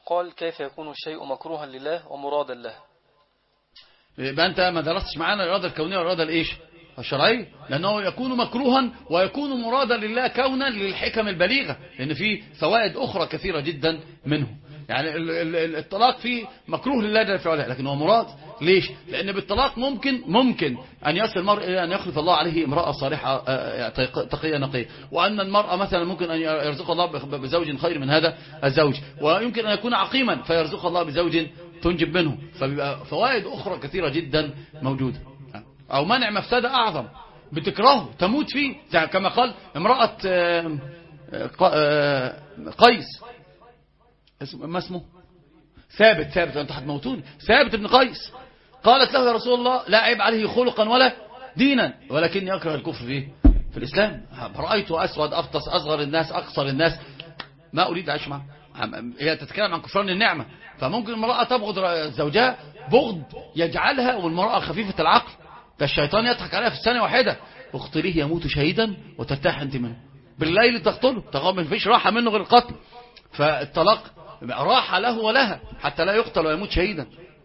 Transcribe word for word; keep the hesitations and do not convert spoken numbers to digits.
قال كيف يكون الشيء مكروها لله ومرادا له؟ يبقى أنت ما درستش معانا الإرادة الكونية والإرادة الإيش الشرعية، لأنه يكون مكروها ويكون مرادا لله كونا للحكم البليغة، لأن فيه فوائد أخرى كثيرة جدا منه. يعني الطلاق فيه مكروه لله جل في علاه، لكن هو مراد. ليش؟ لأن بالطلاق ممكن ممكن أن يصل المرء إلى أن يخلف الله عليه امرأة صالحة تقية نقية، وأن المرأة مثلا ممكن أن يرزق الله بزوج خير من هذا الزوج، ويمكن أن يكون عقيما فيرزق الله بزوج تنجب منه، فبيبقى فوائد أخرى كثيرة جدا موجودة. أو منع مفسدة أعظم بتكرهه تموت فيه، كما قال امرأة قيس، ما اسمه ثابت ثابت أنت هتموتوني، ثابت ابن قيس، قالت له يا رسول الله لا عيب عليه خلقا ولا دينا ولكن يكره الكفر فيه في الإسلام. رأيته أسود أفطس أصغر الناس أقصر الناس، ما أريد أعيش معه. هي تتكلم عن كفران النعمة، فممكن المرأة تبغض زوجها بغض يجعلها، والمرأة خفيفة العقل ده الشيطان يضحك عليها في الثانية واحدة، اقتليه يموت شهيدا وترتاح انت منه، بالليل تقتله، تغاب ما فيش راحة منه غير القتل. فالطلاق راحة له ولها حتى لا يقتل ويموت شهيدا.